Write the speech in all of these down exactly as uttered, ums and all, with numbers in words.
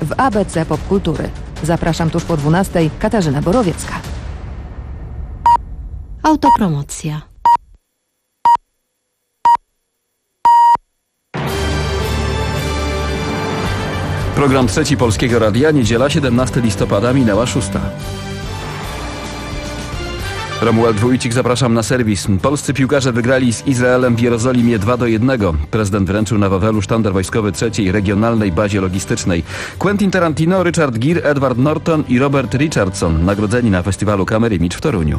w A B C Popkultury. Zapraszam tuż po dwunastej. Katarzyna Borowiecka. Autopromocja. Program Trzeci Polskiego Radia, niedziela siedemnastego listopada, minęła szósta. Romuald Wójcik, zapraszam na serwis. Polscy piłkarze wygrali z Izraelem w Jerozolimie dwa do jednego. Prezydent wręczył na Wawelu sztandar wojskowy trzeciej Regionalnej Bazie Logistycznej. Quentin Tarantino, Richard Gere, Edward Norton i Robert Richardson nagrodzeni na festiwalu Camera Image w Toruniu.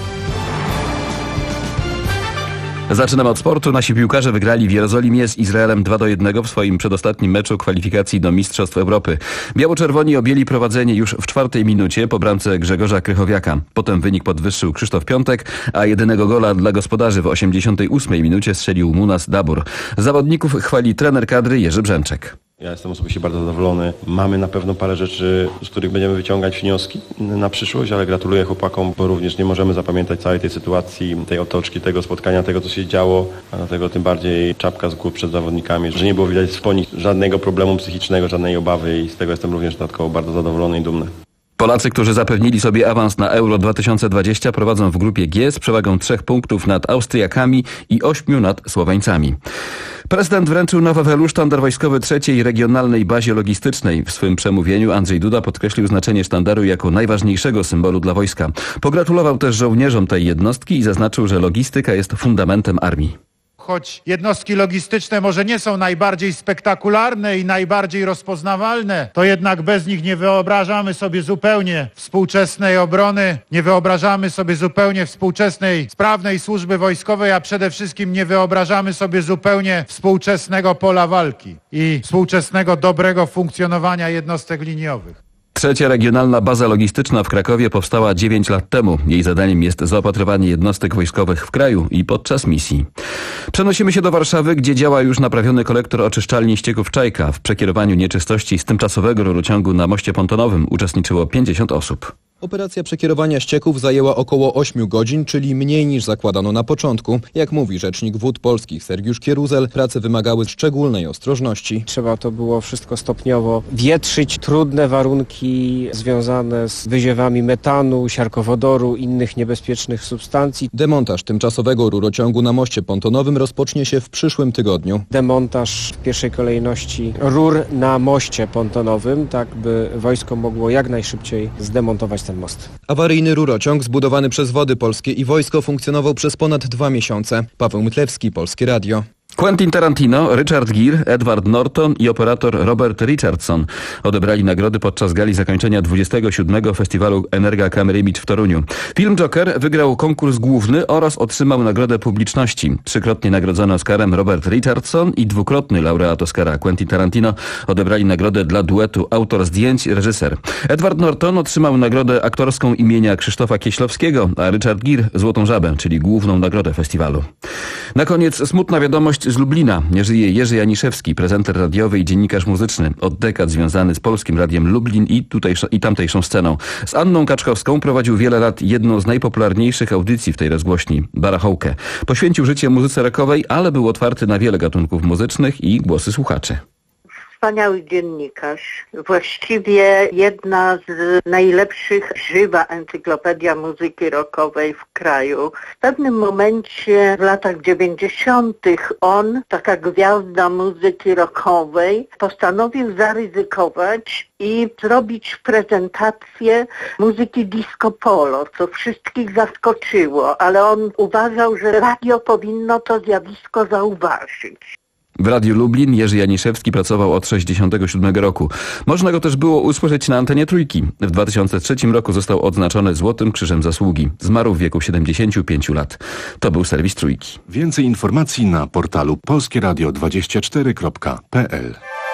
Zaczynamy od sportu. Nasi piłkarze wygrali w Jerozolimie z Izraelem dwa do jednego w swoim przedostatnim meczu kwalifikacji do Mistrzostw Europy. Biało-czerwoni objęli prowadzenie już w czwartej minucie po bramce Grzegorza Krychowiaka. Potem wynik podwyższył Krzysztof Piątek, a jedynego gola dla gospodarzy w osiemdziesiątej ósmej minucie strzelił Munas Dabur. Zawodników chwali trener kadry Jerzy Brzęczek. Ja jestem osobiście bardzo zadowolony. Mamy na pewno parę rzeczy, z których będziemy wyciągać wnioski na przyszłość, ale gratuluję chłopakom, bo również nie możemy zapamiętać całej tej sytuacji, tej otoczki, tego spotkania, tego co się działo, a dlatego tym bardziej czapka z głów przed zawodnikami, że nie było widać po nich żadnego problemu psychicznego, żadnej obawy i z tego jestem również dodatkowo bardzo zadowolony i dumny. Polacy, którzy zapewnili sobie awans na Euro dwa tysiące dwadzieścia, prowadzą w grupie G z przewagą trzech punktów nad Austriakami i ośmiu nad Słoweńcami. Prezydent wręczył na Wawelu sztandar wojskowy trzeciej Regionalnej Bazie Logistycznej. W swym przemówieniu Andrzej Duda podkreślił znaczenie sztandaru jako najważniejszego symbolu dla wojska. Pogratulował też żołnierzom tej jednostki i zaznaczył, że logistyka jest fundamentem armii. Choć jednostki logistyczne może nie są najbardziej spektakularne i najbardziej rozpoznawalne, to jednak bez nich nie wyobrażamy sobie zupełnie współczesnej obrony, nie wyobrażamy sobie zupełnie współczesnej, sprawnej służby wojskowej, a przede wszystkim nie wyobrażamy sobie zupełnie współczesnego pola walki i współczesnego dobrego funkcjonowania jednostek liniowych. Trzecia Regionalna Baza Logistyczna w Krakowie powstała dziewięć lat temu. Jej zadaniem jest zaopatrywanie jednostek wojskowych w kraju i podczas misji. Przenosimy się do Warszawy, gdzie działa już naprawiony kolektor oczyszczalni ścieków Czajka. W przekierowaniu nieczystości z tymczasowego rurociągu na moście pontonowym uczestniczyło pięćdziesiąt osób. Operacja przekierowania ścieków zajęła około ośmiu godzin, czyli mniej niż zakładano na początku. Jak mówi rzecznik Wód Polskich Sergiusz Kieruzel, prace wymagały szczególnej ostrożności. Trzeba to było wszystko stopniowo wietrzyć. Trudne warunki związane z wyziewami metanu, siarkowodoru, innych niebezpiecznych substancji. Demontaż tymczasowego rurociągu na moście pontonowym rozpocznie się w przyszłym tygodniu. Demontaż w pierwszej kolejności rur na moście pontonowym, tak by wojsko mogło jak najszybciej zdemontować ten most. Awaryjny rurociąg zbudowany przez Wody Polskie i wojsko funkcjonował przez ponad dwa miesiące. Paweł Mytlewski, Polskie Radio. Quentin Tarantino, Richard Gere, Edward Norton i operator Robert Richardson odebrali nagrody podczas gali zakończenia dwudziestego siódmego Festiwalu Energa Camera Image w Toruniu. Film Joker wygrał konkurs główny oraz otrzymał nagrodę publiczności. Trzykrotnie nagrodzony Oscarem Robert Richardson i dwukrotny laureat Oscara Quentin Tarantino odebrali nagrodę dla duetu autor zdjęć, reżyser. Edward Norton otrzymał nagrodę aktorską imienia Krzysztofa Kieślowskiego, a Richard Gere Złotą Żabę, czyli główną nagrodę festiwalu. Na koniec smutna wiadomość z Lublina. Nie żyje Jerzy Janiszewski, prezenter radiowy i dziennikarz muzyczny. Od dekad związany z Polskim Radiem Lublin i, tutejszą, i tamtejszą sceną. Z Anną Kaczkowską prowadził wiele lat jedną z najpopularniejszych audycji w tej rozgłośni, Barachołkę. Poświęcił życie muzyce rockowej, ale był otwarty na wiele gatunków muzycznych i głosy słuchaczy. Wspaniały dziennikarz, właściwie jedna z najlepszych, żywa encyklopedia muzyki rockowej w kraju. W pewnym momencie w latach dziewięćdziesiątych on, taka gwiazda muzyki rockowej, postanowił zaryzykować i zrobić prezentację muzyki disco polo, co wszystkich zaskoczyło, ale on uważał, że radio powinno to zjawisko zauważyć. W Radiu Lublin Jerzy Janiszewski pracował od sześćdziesiątego siódmego roku. Można go też było usłyszeć na antenie Trójki. W dwa tysiące trzecim roku został odznaczony Złotym Krzyżem Zasługi. Zmarł w wieku siedemdziesięciu pięciu lat. To był serwis Trójki. Więcej informacji na portalu polskie radio dwadzieścia cztery kropka p l.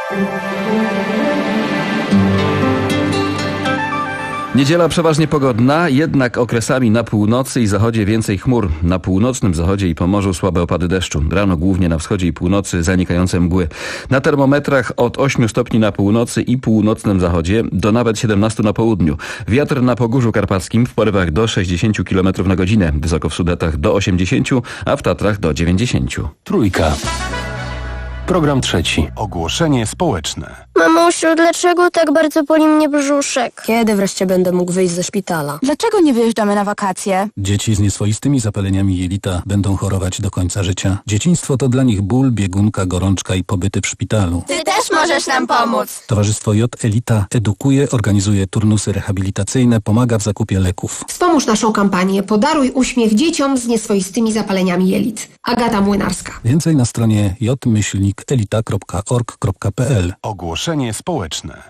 Niedziela przeważnie pogodna, jednak okresami na północy i zachodzie więcej chmur. Na północnym zachodzie i Pomorzu słabe opady deszczu. Rano głównie na wschodzie i północy zanikające mgły. Na termometrach od ośmiu stopni na północy i północnym zachodzie do nawet siedemnastu na południu. Wiatr na Pogórzu Karpackim w porywach do sześćdziesięciu kilometrów na godzinę. Wysoko w Sudetach do osiemdziesięciu, a w Tatrach do dziewięćdziesięciu. Trójka. Program trzeci. Ogłoszenie społeczne. Mamusiu, dlaczego tak bardzo boli mnie brzuszek? Kiedy wreszcie będę mógł wyjść ze szpitala? Dlaczego nie wyjeżdżamy na wakacje? Dzieci z nieswoistymi zapaleniami jelita będą chorować do końca życia. Dzieciństwo to dla nich ból, biegunka, gorączka i pobyty w szpitalu. Ty też możesz nam pomóc! Towarzystwo J Elita edukuje, organizuje turnusy rehabilitacyjne, pomaga w zakupie leków. Wspomóż naszą kampanię Podaruj uśmiech dzieciom z nieswoistymi zapaleniami jelit. Agata Młynarska. Więcej na stronie j myślnik elita kropka org kropka p l. Ogłoszenie społeczne.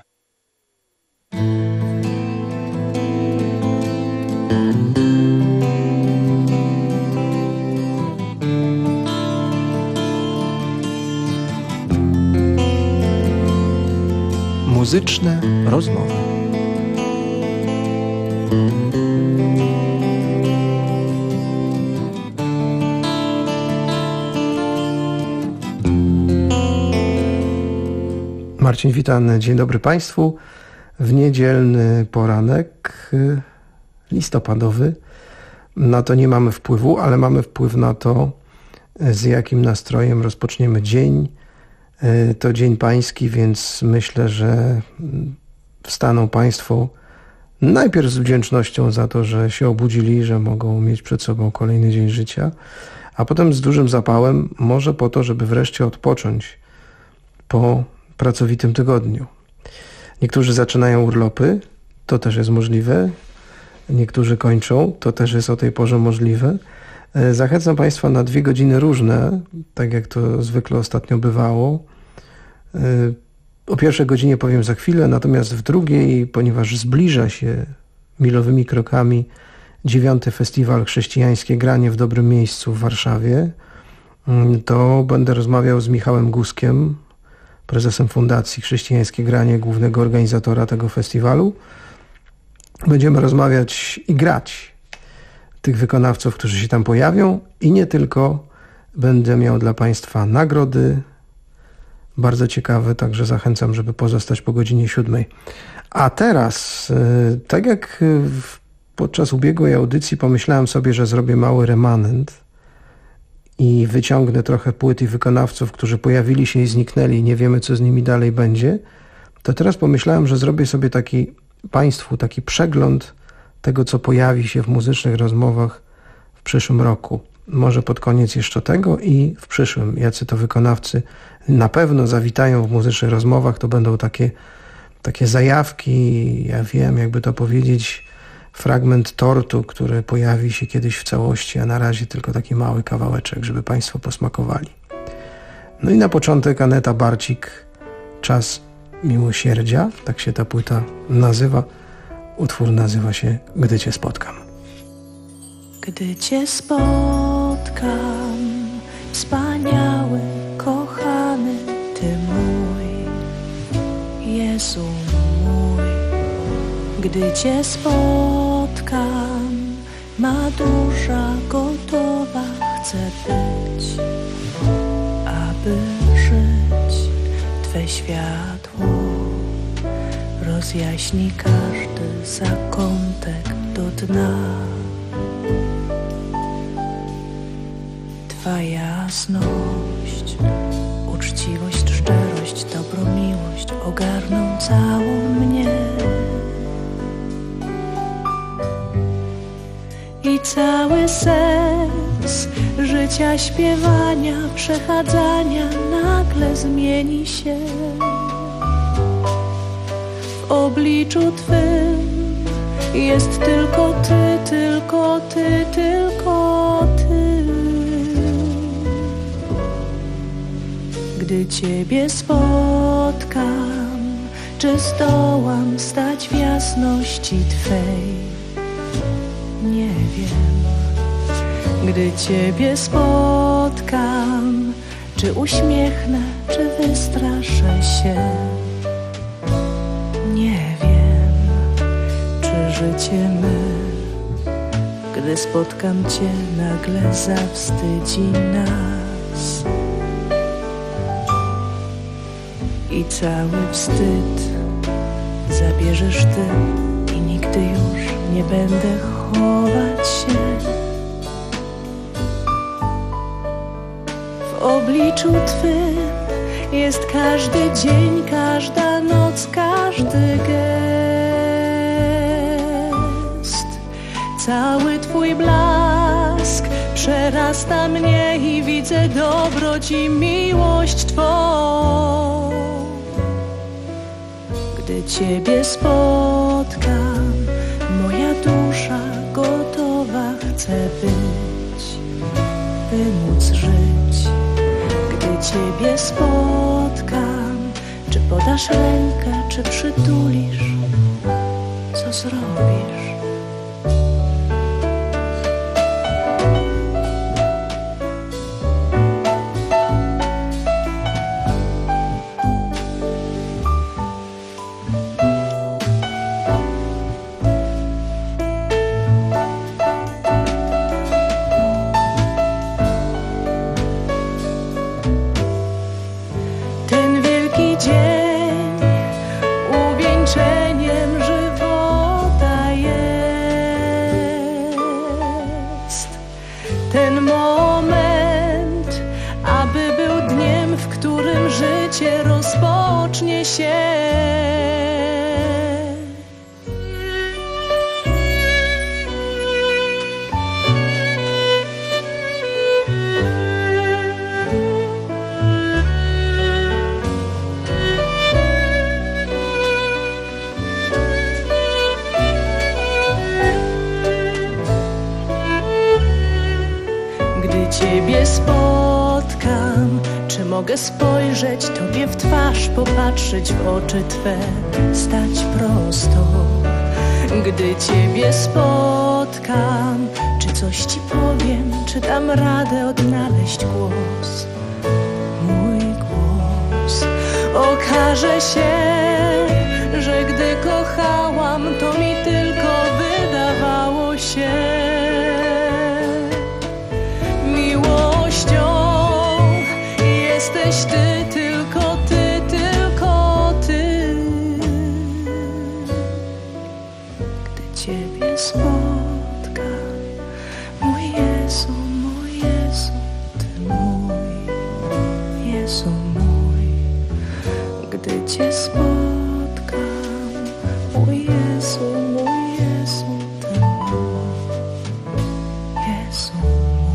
Muzyczne rozmowy. Marcin Witan, dzień dobry Państwu. W niedzielny poranek listopadowy. Na to nie mamy wpływu, ale mamy wpływ na to, z jakim nastrojem rozpoczniemy dzień. To Dzień Pański, więc myślę, że wstaną Państwo najpierw z wdzięcznością za to, że się obudzili, że mogą mieć przed sobą kolejny dzień życia, a potem z dużym zapałem, może po to, żeby wreszcie odpocząć po pracowitym tygodniu. Niektórzy zaczynają urlopy, to też jest możliwe. Niektórzy kończą, to też jest o tej porze możliwe. Zachęcam Państwa na dwie godziny różne, tak jak to zwykle ostatnio bywało. O pierwszej godzinie powiem za chwilę, natomiast w drugiej, ponieważ zbliża się milowymi krokami dziewiąty Festiwal Chrześcijańskie Granie w Dobrym Miejscu w Warszawie, to będę rozmawiał z Michałem Guskiem, prezesem Fundacji Chrześcijańskie Granie, głównego organizatora tego festiwalu. Będziemy rozmawiać i grać tych wykonawców, którzy się tam pojawią, i nie tylko. Będę miał dla Państwa nagrody bardzo ciekawe, także zachęcam, żeby pozostać po godzinie siódmej. A teraz, tak jak podczas ubiegłej audycji pomyślałem sobie, że zrobię mały remanent i wyciągnę trochę płyt i wykonawców, którzy pojawili się i zniknęli i nie wiemy, co z nimi dalej będzie, to teraz pomyślałem, że zrobię sobie taki Państwu taki przegląd tego, co pojawi się w muzycznych rozmowach w przyszłym roku. Może pod koniec jeszcze tego i w przyszłym, jacy to wykonawcy na pewno zawitają w muzycznych rozmowach, to będą takie, takie zajawki, ja wiem, jakby to powiedzieć, fragment tortu, który pojawi się kiedyś w całości, a na razie tylko taki mały kawałeczek, żeby Państwo posmakowali. No i na początek Aneta Barcik, Czas miłosierdzia, tak się ta płyta nazywa. Utwór nazywa się Gdy Cię spotkam. Gdy Cię spotkam, wspaniały, kochany Ty mój, Jezu mój. Gdy Cię spotkam, ma dusza gotowa chcę być, aby żyć. Twe światło rozjaśni każdy zakątek do dna. Twa jasność, uczciwość, szczerość, dobro, miłość ogarną całą mnie. I cały sens życia, śpiewania, przechadzania nagle zmieni się. W obliczu Twym jest tylko Ty, tylko Ty, tylko Ty. Gdy Ciebie spotkam, czy zdołam stać w jasności Twej? Nie wiem. Gdy Ciebie spotkam, czy uśmiechnę, czy wystraszę się? Nie wiem. Czy życie my, gdy spotkam Cię, nagle zawstydzi nas i cały wstyd zabierzesz Ty i nigdy już nie będę chować się. W obliczu Twym jest każdy dzień, każda noc, każdy gest. Cały Twój blask przerasta mnie i widzę dobroć i miłość Twą. Gdy Ciebie spotkam, moja dusza gotowa chce być, by móc żyć. Gdy Ciebie spotkam, czy podasz rękę, czy przytulisz, co zrobisz? Rozpocznie się. Gdy Ciebie spotkam, czy mogę spojrzeć Tobie w twarz, popatrzeć w oczy Twe, stać prosto? Gdy Ciebie spotkam, czy coś Ci powiem, czy dam radę odnaleźć głos? Mój głos. Okaże się, że gdy kochałam, to mi tylko wydawało się miłością. Jesteś Ty, tylko Ty, tylko Ty. Gdy Ciebie spotkam, mój Jezu, mój Jezu, Ty mój, Jezu mój. Gdy Cię spotkam, mój Jezu, mój Jezu, Ty mój, Jezu mój.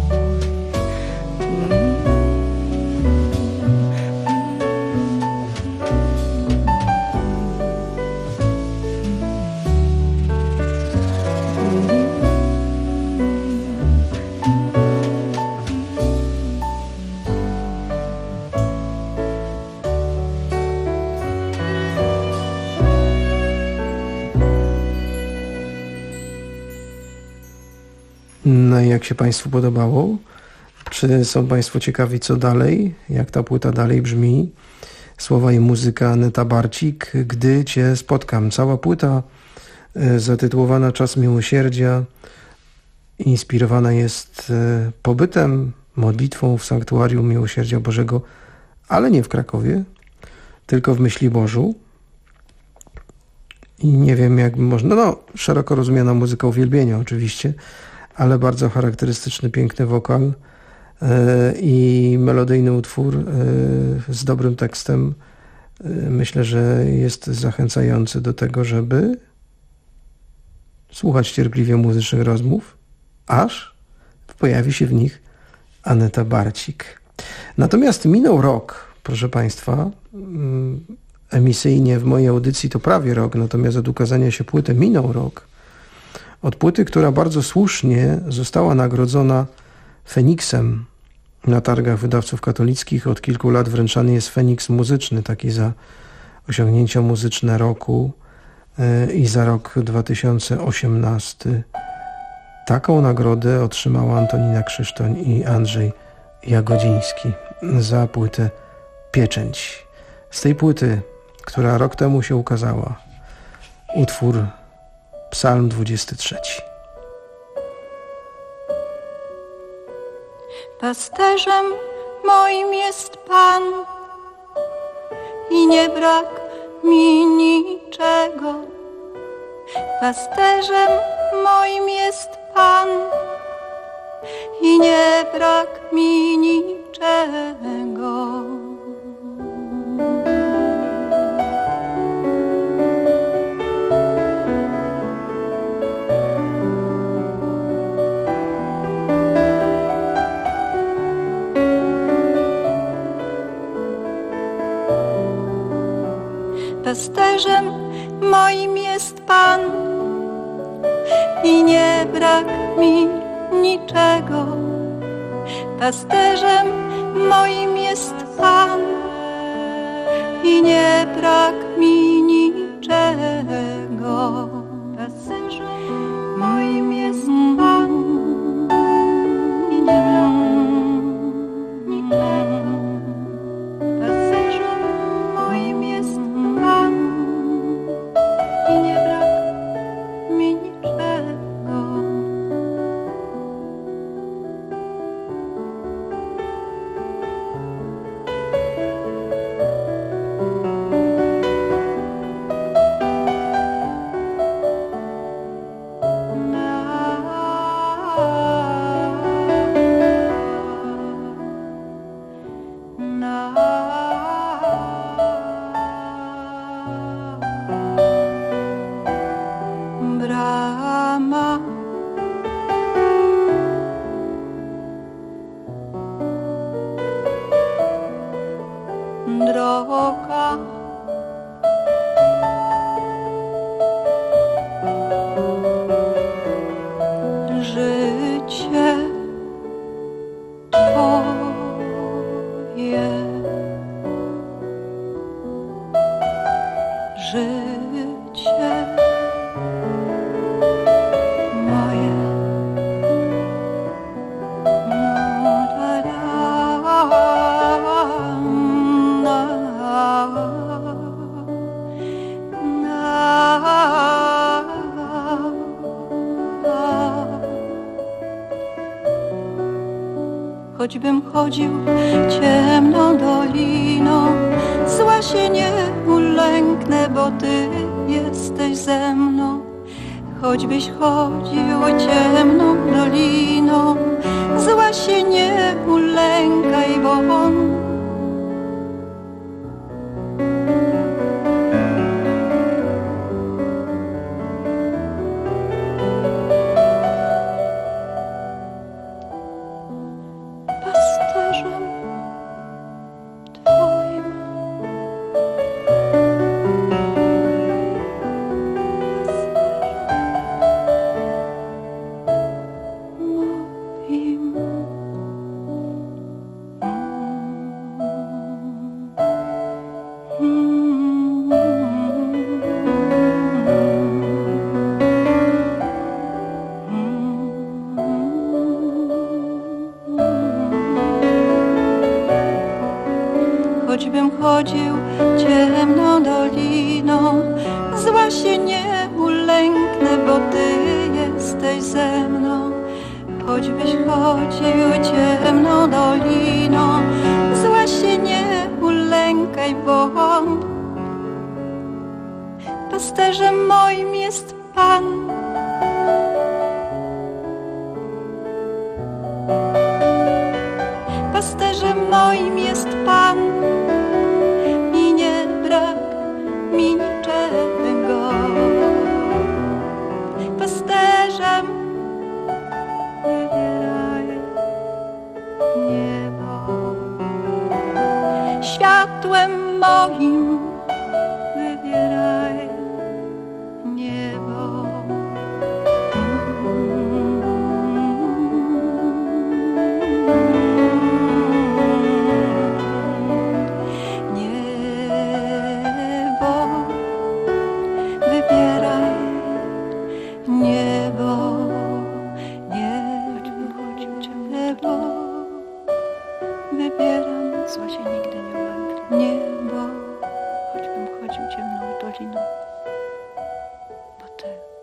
No i jak się Państwu podobało? Czy są Państwo ciekawi, co dalej? Jak ta płyta dalej brzmi? Słowa i muzyka Aneta Barcik. Gdy Cię spotkam. Cała płyta zatytułowana Czas Miłosierdzia inspirowana jest pobytem, modlitwą w Sanktuarium Miłosierdzia Bożego, ale nie w Krakowie, tylko w Myśliborzu. I nie wiem, jak można... No, szeroko rozumiana muzyka uwielbienia oczywiście, ale bardzo charakterystyczny, piękny wokal yy, i melodyjny utwór yy, z dobrym tekstem. Yy, myślę, że jest zachęcający do tego, żeby słuchać cierpliwie muzycznych rozmów, aż pojawi się w nich Aneta Barcik. Natomiast minął rok, proszę Państwa, yy, emisyjnie w mojej audycji to prawie rok, natomiast od ukazania się płyty minął rok. Od płyty, która bardzo słusznie została nagrodzona Feniksem na targach wydawców katolickich. Od kilku lat wręczany jest Feniks muzyczny, taki za osiągnięcia muzyczne roku i za rok dwa tysiące osiemnasty. Taką nagrodę otrzymała Antonina Krzysztoń i Andrzej Jagodziński za płytę Pieczęć. Z tej płyty, która rok temu się ukazała, utwór Psalm dwudziesty trzeci. Pasterzem moim jest Pan i nie brak mi niczego. Pasterzem moim jest Pan i nie brak mi niczego. Pasterzem moim jest Pan i nie brak mi niczego. Pasterzem moim jest Pan i nie brak mi niczego. Pasterzem moim jest Pan i nie brak mi niczego. Pasterzem moim jest Pan i nie brak mi niczego. Brama droga życie Twoje, życie moje. Choćbym chodził ciemną doliną, zła się nie ulęknę, bo Ty jesteś ze mną. Choćbyś chodził ciemną doliną, zła się nie ulękaj, bo On pasterzem Twoim. Choćbym chodził ciemną doliną, zła się nie ulęknę, bo Ty jesteś ze mną. Choćbyś chodził ciemną doliną, zła się nie ulękaj, bo On pasterzem moim jest Pan. Pasterzem moim jest Pan i nie brak mi niczego. Pasterzem wybieraj niebo, światłem moim wybieraj niebo. Zła się nigdy nie ulęknę. Niebo, choćbym chodził ciemną doliną, bo Ty.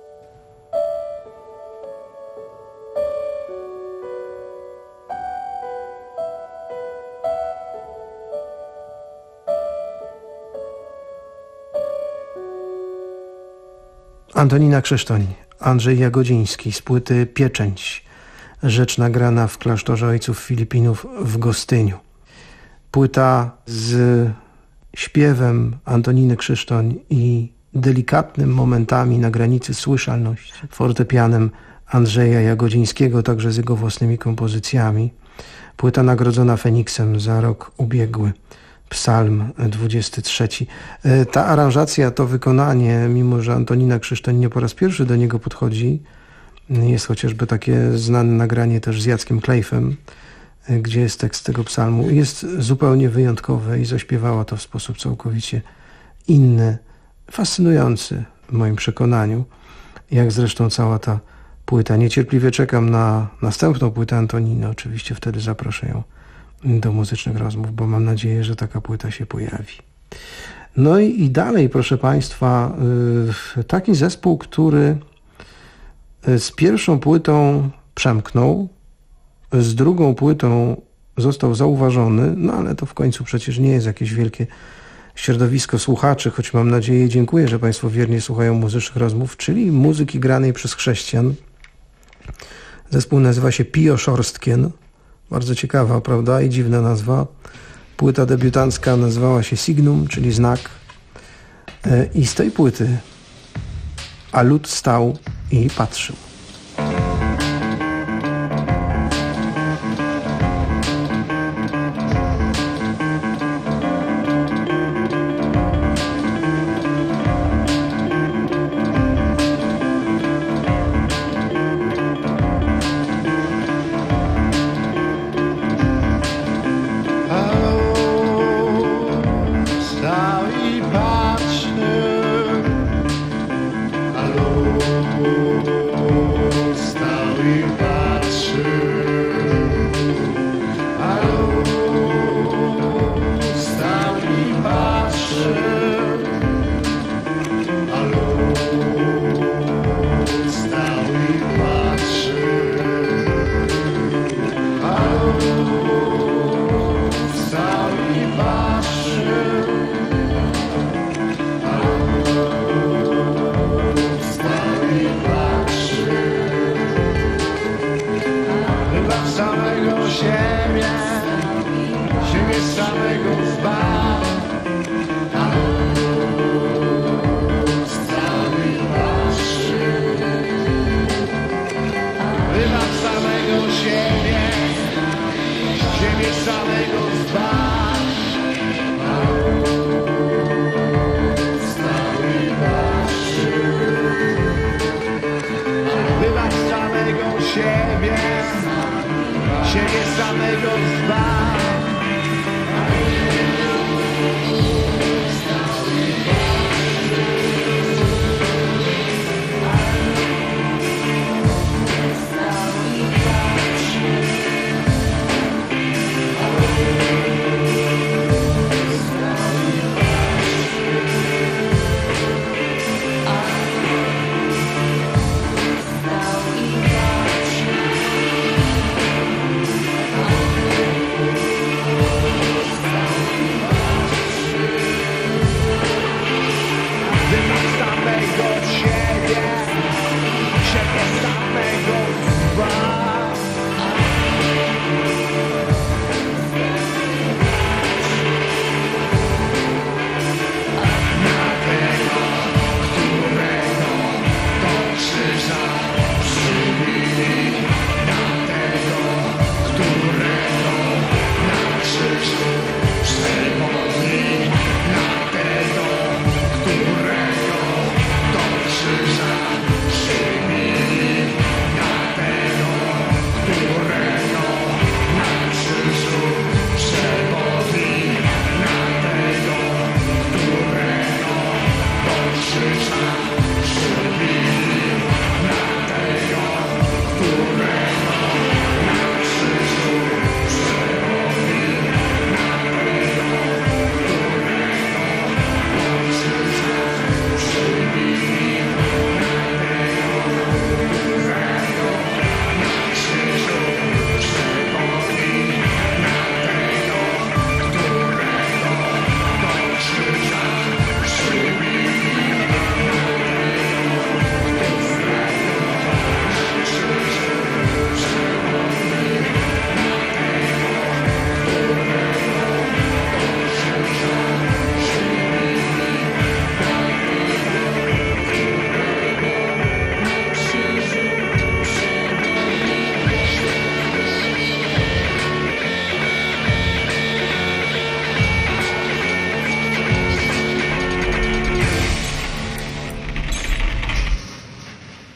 Antonina Krzysztoń, Andrzej Jagodziński z płyty Pieczęć. Rzecz nagrana w klasztorze ojców Filipinów w Gostyniu. Płyta z śpiewem Antoniny Krzysztoń i delikatnym momentami na granicy słyszalności, fortepianem Andrzeja Jagodzińskiego, także z jego własnymi kompozycjami. Płyta nagrodzona Feniksem za rok ubiegły. Psalm dwudziesty trzeci. Ta aranżacja, to wykonanie, mimo że Antonina Krzysztoń nie po raz pierwszy do niego podchodzi, jest chociażby takie znane nagranie też z Jackiem Klejfem, gdzie jest tekst tego psalmu, jest zupełnie wyjątkowe i zaśpiewała to w sposób całkowicie inny, fascynujący w moim przekonaniu, jak zresztą cała ta płyta. Niecierpliwie czekam na następną płytę Antoniny, oczywiście wtedy zaproszę ją do muzycznych rozmów, bo mam nadzieję, że taka płyta się pojawi. No i, i dalej, proszę Państwa, yy, taki zespół, który z pierwszą płytą przemknął, z drugą płytą został zauważony, no ale to w końcu przecież nie jest jakieś wielkie środowisko słuchaczy, choć mam nadzieję i dziękuję, że Państwo wiernie słuchają muzycznych rozmów, czyli muzyki granej przez chrześcijan. Zespół nazywa się Pio Szorstkien. Bardzo ciekawa, prawda? I dziwna nazwa. Płyta debiutancka nazywała się Signum, czyli znak. I z tej płyty A lud stał i patrzył.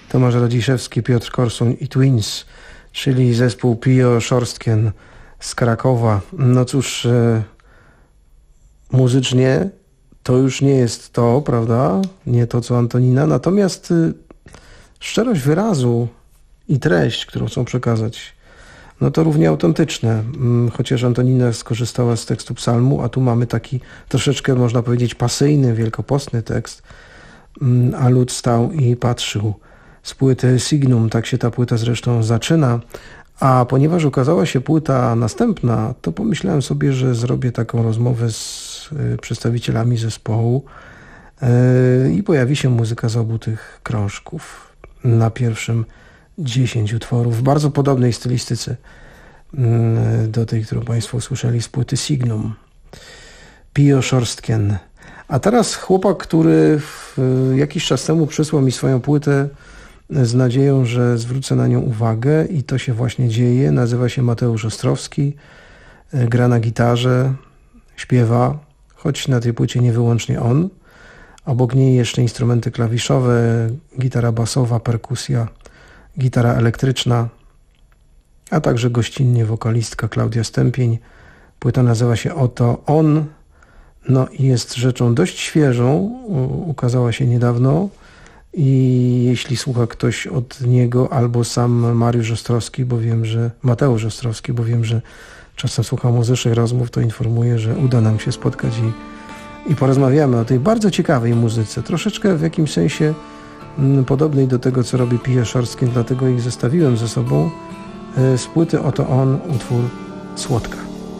Tomasz Radziszewski, Piotr Korsuń i Twins, czyli zespół Pio Szorstkiem z Krakowa. No cóż, e, muzycznie to już nie jest to, prawda? Nie to, co Antonina. Natomiast e, szczerość wyrazu i treść, którą chcą przekazać, no to równie autentyczne. Chociaż Antonina skorzystała z tekstu psalmu, a tu mamy taki troszeczkę, można powiedzieć, pasyjny, wielkopostny tekst. A lud stał i patrzył. Z płyty Signum, tak się ta płyta zresztą zaczyna. A ponieważ ukazała się płyta następna, to pomyślałem sobie, że zrobię taką rozmowę z przedstawicielami zespołu i pojawi się muzyka z obu tych krążków na pierwszym dziesięć utworów w bardzo podobnej stylistyce do tej, którą Państwo usłyszeli z płyty Signum. Pio Szorstkiem. A teraz chłopak, który jakiś czas temu przysłał mi swoją płytę z nadzieją, że zwrócę na nią uwagę i to się właśnie dzieje. Nazywa się Mateusz Ostrowski, gra na gitarze, śpiewa, choć na tej płycie nie wyłącznie on. Obok niej jeszcze instrumenty klawiszowe, gitara basowa, perkusja, gitara elektryczna, a także gościnnie wokalistka Klaudia Stępień. Płyta nazywa się Oto On, no i jest rzeczą dość świeżą, ukazała się niedawno i jeśli słucha ktoś od niego albo sam Mariusz Ostrowski, bo wiem, że Mateusz Ostrowski, bo wiem, że czasem słucha muzycznych rozmów, to informuję, że uda nam się spotkać i, i porozmawiamy o tej bardzo ciekawej muzyce, troszeczkę w jakimś sensie podobnej do tego, co robi Pio Szorstkiem, dlatego ich zestawiłem ze sobą. Z płyty Oto On utwór Słodka.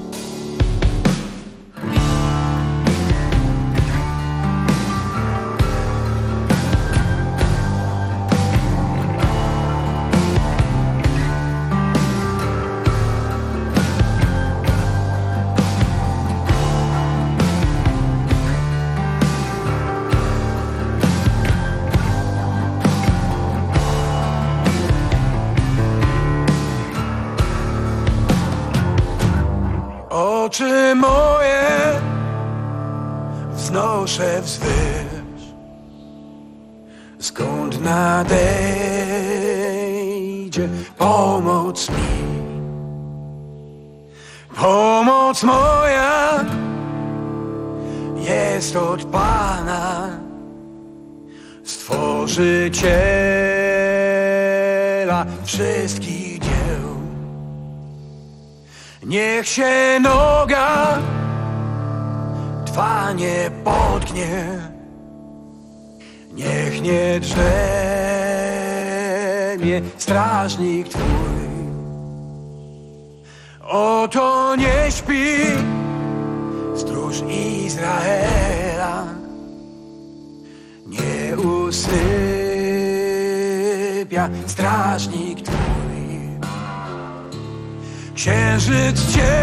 Oczy moje wznoszę wzwyż, skąd nadejdzie pomoc mi. Pomoc moja jest od Pana, Stworzyciela wszystkich dzieł. Niech się noga Twa nie potknie, niech nie drzemie strażnik Twój. Oto nie śpi stróż Izraela, nie usypia strażnik Twój. Księżyc Cię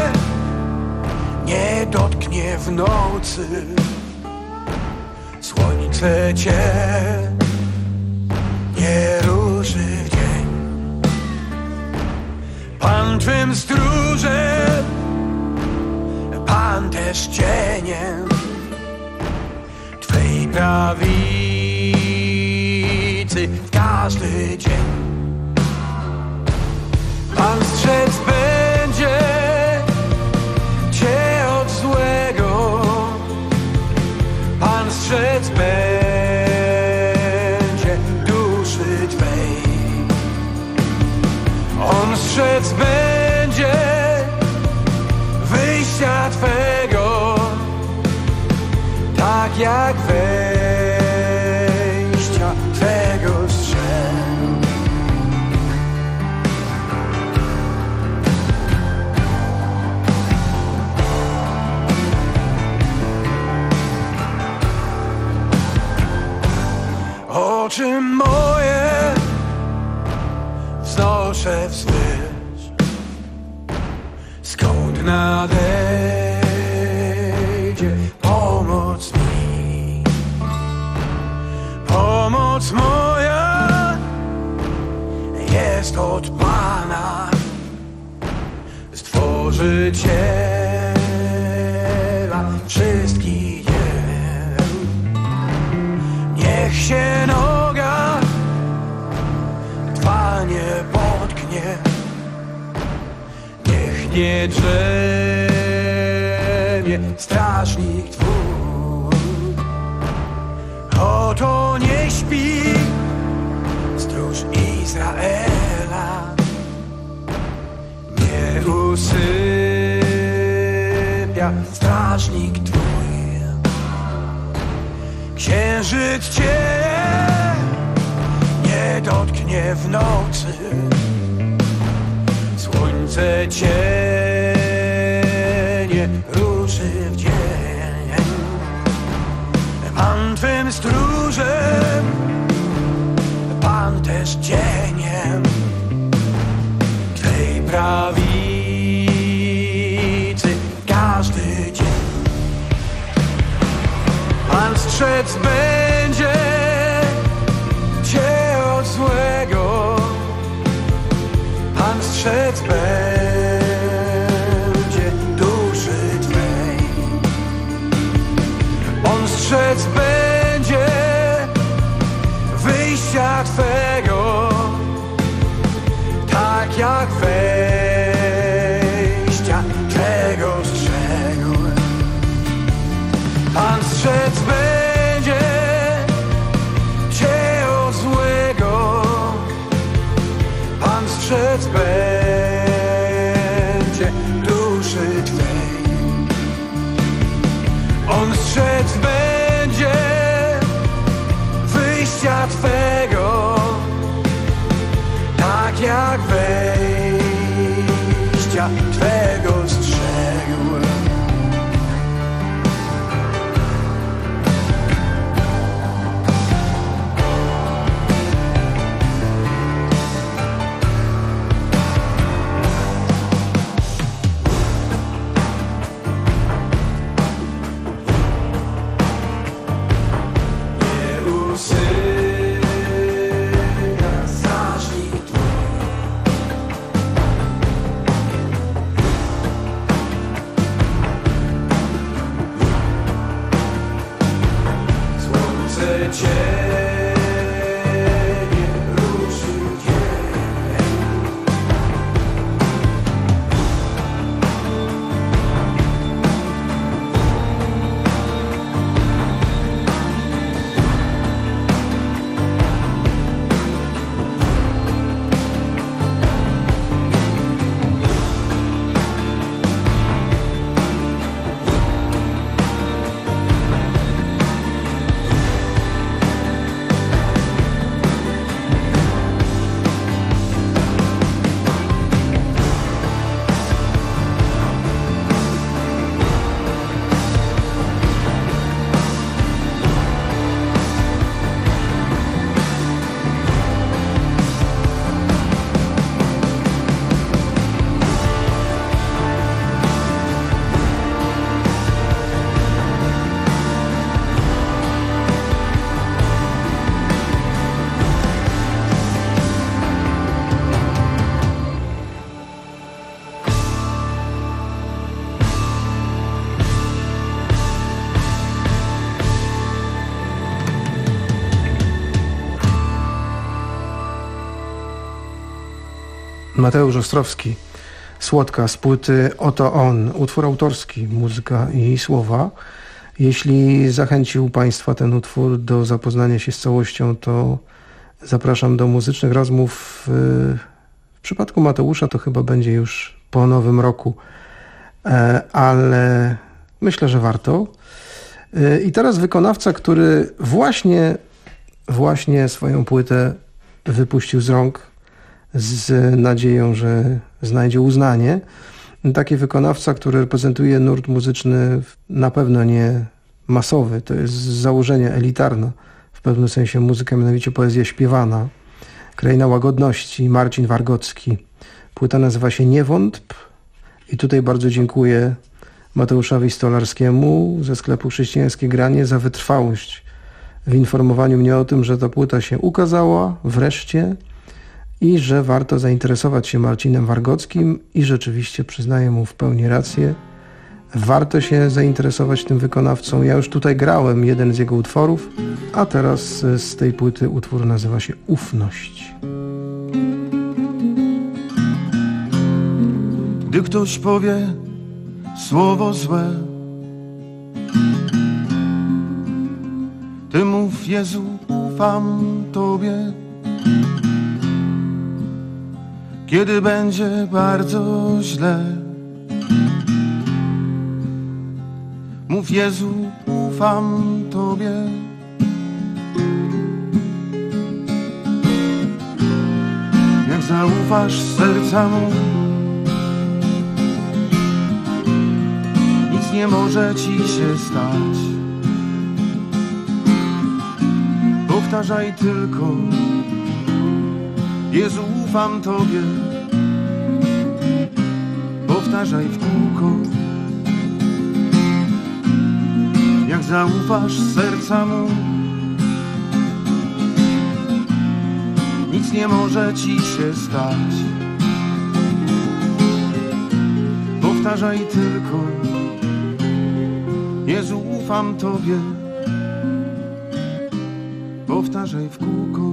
nie dotknie w nocy, słońce Cię nie ruszy w dzień. Pan Twym stróżem, Pan też cieniem Twej prawicy w każdy dzień. Pan strzec będzie Cię od złego, Pan strzec będzie duszy Twej. On strzec będzie wyjścia Twego, tak jak wejścia Twego strzec. Oczy moje wznoszę wzwyż, skąd nadejdzie pomoc mi. Pomoc moja jest od Pana, Stworzyciela wszystkich dzieł. Niech się noga nie drzemie strażnik twój. Oto nie śpi stróż Izraela, nie usypia strażnik twój. Księżyc cię nie dotknie w nocy, słońce cię nie ruszy w dzień. Pan twym stróżem, Pan też cieniem twej prawicy każdy dzień. Pan strzec będzie cię od złego, Pan strzec będzie duszy twej. On strzec będzie wyjścia twego, tak jak wejścia twego strzegł. Pan strzec będzie cię od złego, Pan strzec będzie duszy twej. On strzec będzie wyjścia twego, tak jak wejścia twego strzegł. Mateusz Ostrowski, Słodka z płyty Oto on, utwór autorski, muzyka i słowa. Jeśli zachęcił Państwa ten utwór do zapoznania się z całością, to zapraszam do muzycznych rozmów. W przypadku Mateusza to chyba będzie już po nowym roku, ale myślę, że warto. I teraz wykonawca, który właśnie, właśnie swoją płytę wypuścił z rąk, z nadzieją, że znajdzie uznanie. Taki wykonawca, który reprezentuje nurt muzyczny na pewno nie masowy, to jest z założenia elitarna, w pewnym sensie muzyka, mianowicie poezja śpiewana. Kraina łagodności, Marcin Wargocki. Płyta nazywa się Nie wątp i tutaj bardzo dziękuję Mateuszowi Stolarskiemu ze sklepu Chrześcijańskie Granie za wytrwałość w informowaniu mnie o tym, że ta płyta się ukazała wreszcie i że warto zainteresować się Marcinem Wargockim i rzeczywiście przyznaję mu w pełni rację. Warto się zainteresować tym wykonawcą. Ja już tutaj grałem jeden z jego utworów, a teraz z tej płyty utwór nazywa się Ufność. gdy ktoś powie słowo złe. Ty mów: Jezu, ufam Tobie. Kiedy będzie bardzo źle, mów: Jezu, ufam Tobie. Jak zaufasz serca mu, nic nie może ci się stać. Powtarzaj tylko: Jezu, ufam Tobie. Powtarzaj w kółko. Jak zaufasz serca mu, nic nie może ci się stać. Powtarzaj tylko: Jezu, ufam Tobie. Powtarzaj w kółko.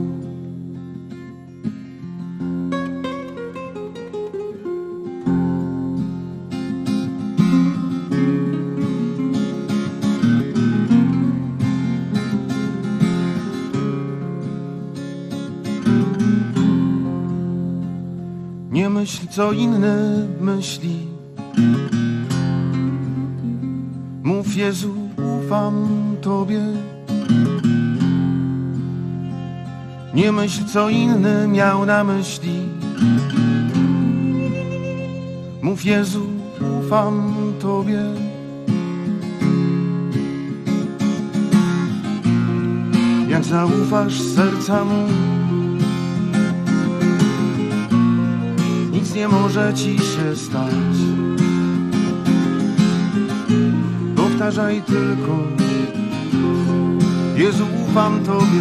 Nie myśl, co inny myśli. Mów: Jezu, ufam Tobie. Nie myśl, co inny miał na myśli. Mów: Jezu, ufam Tobie. Jak zaufasz serca mu, nic nie może ci się stać. Powtarzaj tylko: Jezu, ufam Tobie.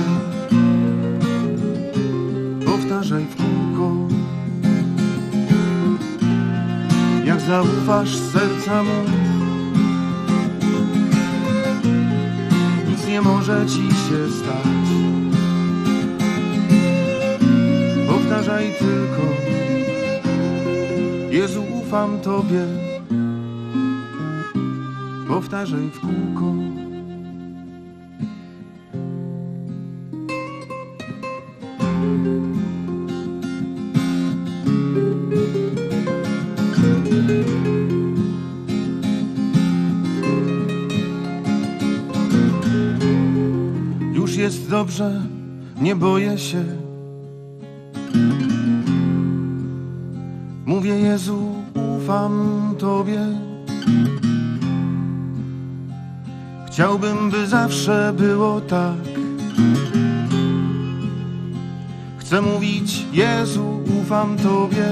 Powtarzaj w kółko. Jak zaufasz serca mu, nic nie może ci się stać. Powtarzaj tylko: Jezu, ufam Tobie. Powtarzaj w kółko. Już jest dobrze, nie boję się. Mówię: Jezu, ufam Tobie. Chciałbym, by zawsze było tak. Chcę mówić: Jezu, ufam Tobie.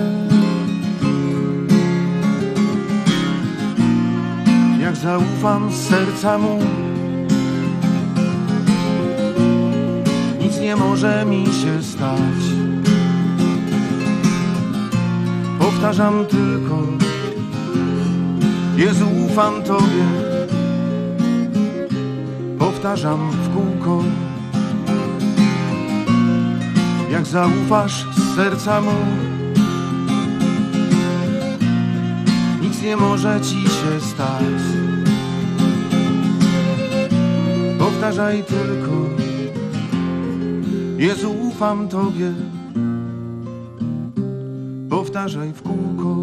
Jak zaufam serca mu, nic nie może mi się stać. Powtarzam tylko: Jezu, ufam Tobie. Powtarzam w kółko. Jak zaufasz serca mu, nic nie może ci się stać. Powtarzaj tylko: Jezu, ufam Tobie. Powtarzaj w kółko.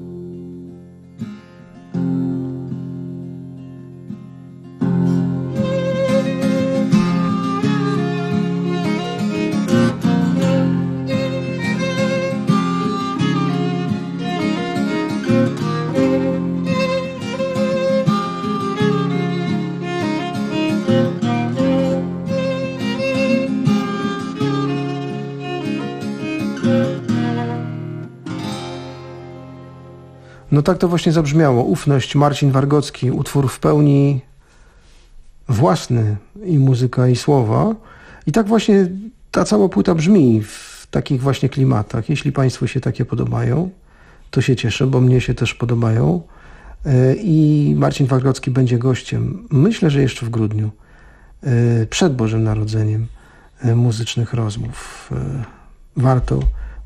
No tak to właśnie zabrzmiało. Ufność, Marcin Wargocki, utwór w pełni własny, i muzyka, i słowa. I tak właśnie ta cała płyta brzmi w takich właśnie klimatach. Jeśli Państwu się takie podobają, to się cieszę, bo mnie się też podobają. I Marcin Wargocki będzie gościem, myślę, że jeszcze w grudniu, przed Bożym Narodzeniem, muzycznych rozmów. Warto,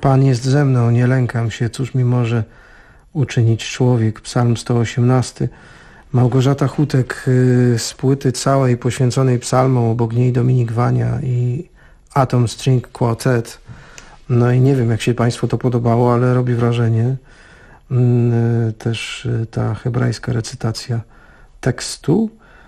Pan jest ze mną, nie lękam się, cóż mi może uczynić człowiek. Psalm sto osiemnasty. Małgorzata Hutek z płyty całej poświęconej psalmom, obok niej Dominik Wania i Atom String Quartet. No i nie wiem, jak się Państwu to podobało, ale robi wrażenie też ta hebrajska recytacja tekstu.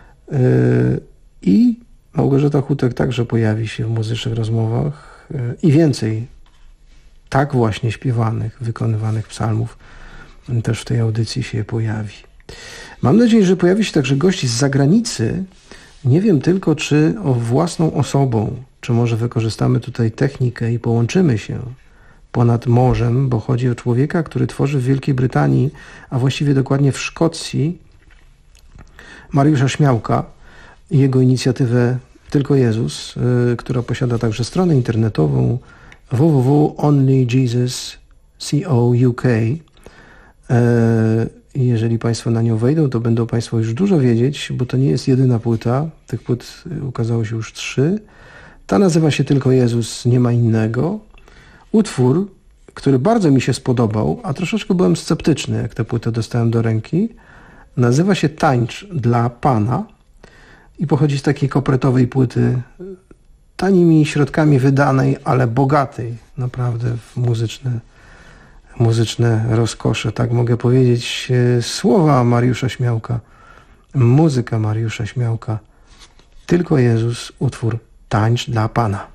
I Małgorzata Hutek także pojawi się w muzycznych rozmowach i więcej tak właśnie śpiewanych, wykonywanych psalmów też w tej audycji się pojawi. Mam nadzieję, że pojawi się także gość z zagranicy. Nie wiem tylko, czy o własną osobą, czy może wykorzystamy tutaj technikę i połączymy się ponad morzem, bo chodzi o człowieka, który tworzy w Wielkiej Brytanii, a właściwie dokładnie w Szkocji, Mariusza Śmiałka i jego inicjatywę Tylko Jezus, yy, która posiada także stronę internetową w w w kropka only jesus kropka co u k. I jeżeli Państwo na nią wejdą, to będą Państwo już dużo wiedzieć, bo to nie jest jedyna płyta. Tych płyt ukazało się już trzy. Ta nazywa się Tylko Jezus, nie ma innego. Utwór, który bardzo mi się spodobał, a troszeczkę byłem sceptyczny, jak tę płytę dostałem do ręki, nazywa się Tańcz dla Pana i pochodzi z takiej kopretowej płyty, tanimi środkami wydanej, ale bogatej naprawdę w muzyczne muzyczne rozkosze, tak mogę powiedzieć. Słowa Mariusza Śmiałka, muzyka Mariusza Śmiałka, Tylko Jezus, utwór Tańcz dla Pana.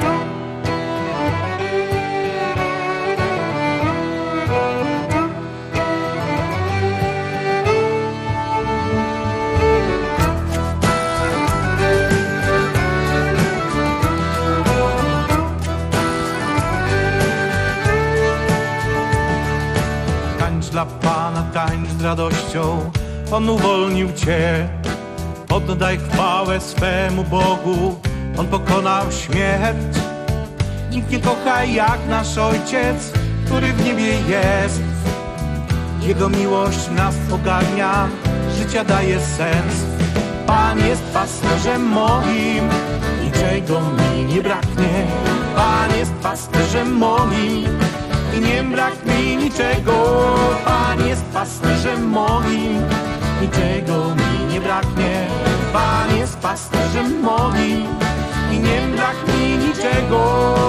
Dla Pana tańcz z radością, On uwolnił Cię. Oddaj chwałę swemu Bogu, On pokonał śmierć. Nikt nie kocha jak nasz Ojciec, który w niebie jest. Jego miłość nas ogarnia, życia daje sens. Pan jest pasterzem moim, niczego mi nie braknie. Pan jest pasterzem moim i nie brak mi niczego. Pan jest pasterzem moim, niczego mi nie braknie. Pan jest pasterzem moim i nie brak mi niczego.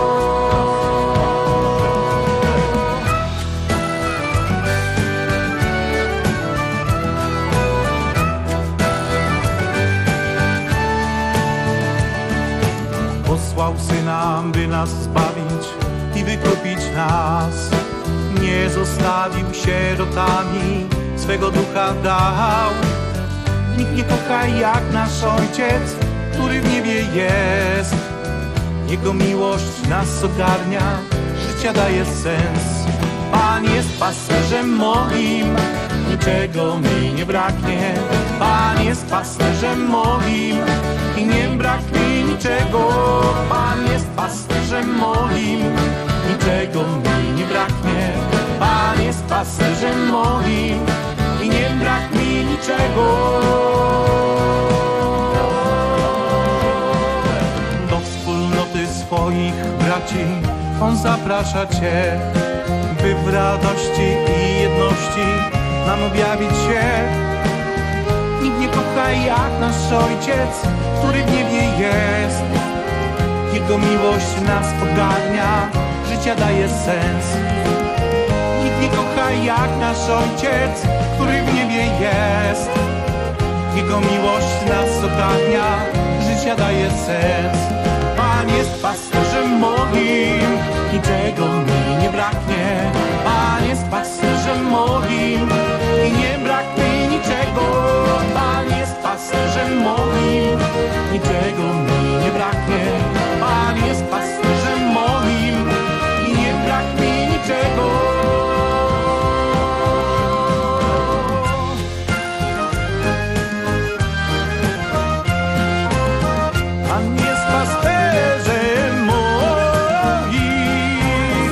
Posłał Syna, by nas zbawić i wykupić nas. Nie zostawił sierotami, swego ducha dał. Nikt nie kocha jak nasz Ojciec, który w niebie jest. Jego miłość nas ogarnia, życia daje sens. Pan jest pasterzem moim, niczego mi nie braknie. Pan jest pasterzem moim i nie brak mi niczego. Pan jest pasterzem moim, niczego mi nie braknie. Pan jest pasterzem moim i nie brak mi niczego. Do wspólnoty swoich braci On zaprasza Cię, by w radości i jedności nam objawić się. Nikt nie kocha jak nasz Ojciec, który w niebie jest. Jego miłość nas ogarnia, życia daje sens. Nikt nie kocha jak nasz Ojciec, który w niebie jest. Jego miłość nas ogarnia, życia daje sens. Pan jest pasterzem moim, niczego mi nie braknie. Pan jest pasterzem moim i nie brak mi niczego. Pan jest pasterzem moim, niczego mi nie braknie. Pan jest pasterzem moim i nie brak mi niczego. Pan jest pasterzem moim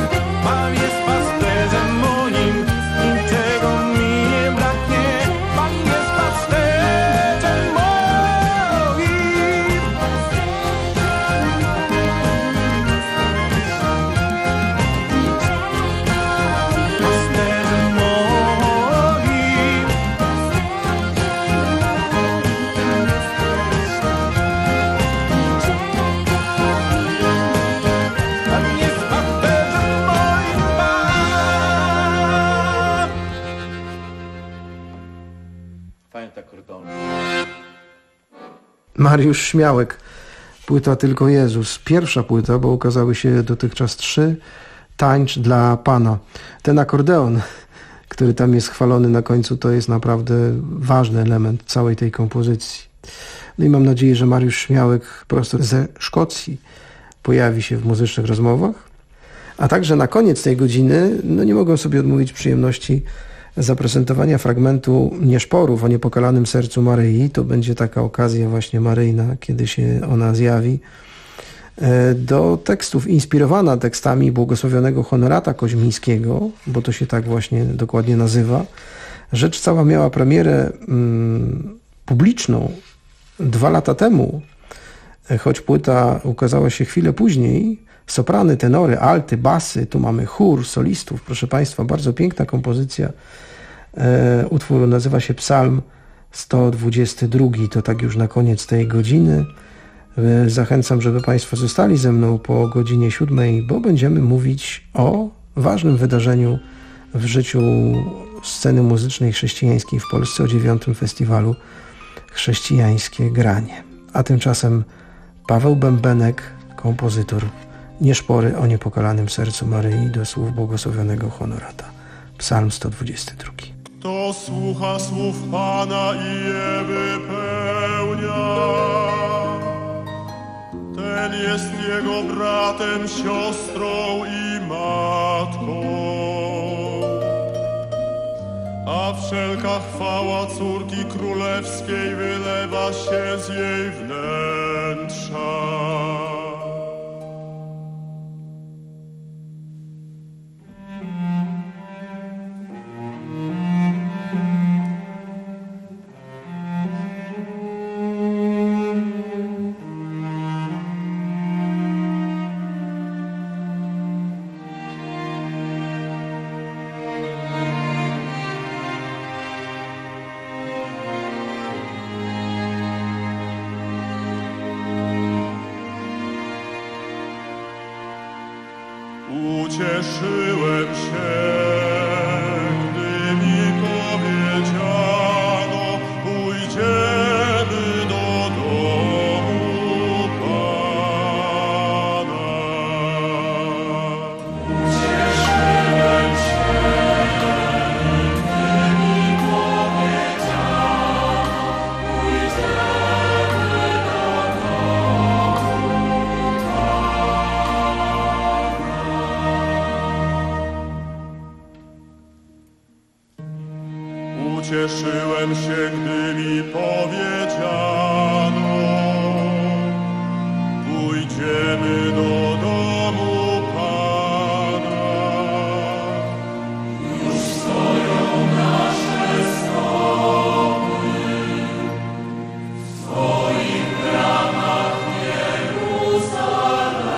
Mariusz Śmiałek, płyta Tylko Jezus. Pierwsza płyta, bo ukazały się dotychczas trzy. Tańcz dla Pana. Ten akordeon, który tam jest chwalony na końcu, to jest naprawdę ważny element całej tej kompozycji. No i mam nadzieję, że Mariusz Śmiałek prosto ze Szkocji pojawi się w muzycznych rozmowach. A także na koniec tej godziny, no nie mogę sobie odmówić przyjemności zaprezentowania fragmentu Nieszporów o niepokalanym sercu Maryi. To będzie taka okazja właśnie maryjna, kiedy się ona zjawi. Do tekstów, inspirowana tekstami błogosławionego Honorata Koźmińskiego, bo to się tak właśnie dokładnie nazywa. Rzecz cała miała premierę mm, publiczną dwa lata temu, choć płyta ukazała się chwilę później. Soprany, tenory, alty, basy, tu mamy chór solistów. Proszę Państwa, bardzo piękna kompozycja. E, utwór nazywa się Psalm sto dwudziesty drugi. To tak już na koniec tej godziny. E, zachęcam, żeby Państwo zostali ze mną po godzinie siódmej, bo będziemy mówić o ważnym wydarzeniu w życiu sceny muzycznej chrześcijańskiej w Polsce, o dziewiątym festiwalu Chrześcijańskie Granie. A tymczasem Paweł Bębenek, kompozytor Nieszpory o niepokalanym sercu Maryi do słów błogosławionego Honorata. Psalm sto dwudziesty drugi. Kto słucha słów Pana i je wypełnia, ten jest Jego bratem, siostrą i matką. A wszelka chwała córki królewskiej wylewa się z jej wnętrza. Ucieszyłem się, gdy mi powiedziano, pójdziemy do domu Pana. Ucieszyłem się, gdy mi powiedziano, pójdziemy do domu Pana. Ucieszyłem się, gdy mi powiedziano, pójdziemy do domu Pana. Już stoją nasze stopy w Twoich bramach, Jeruzalem.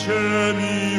ziemi.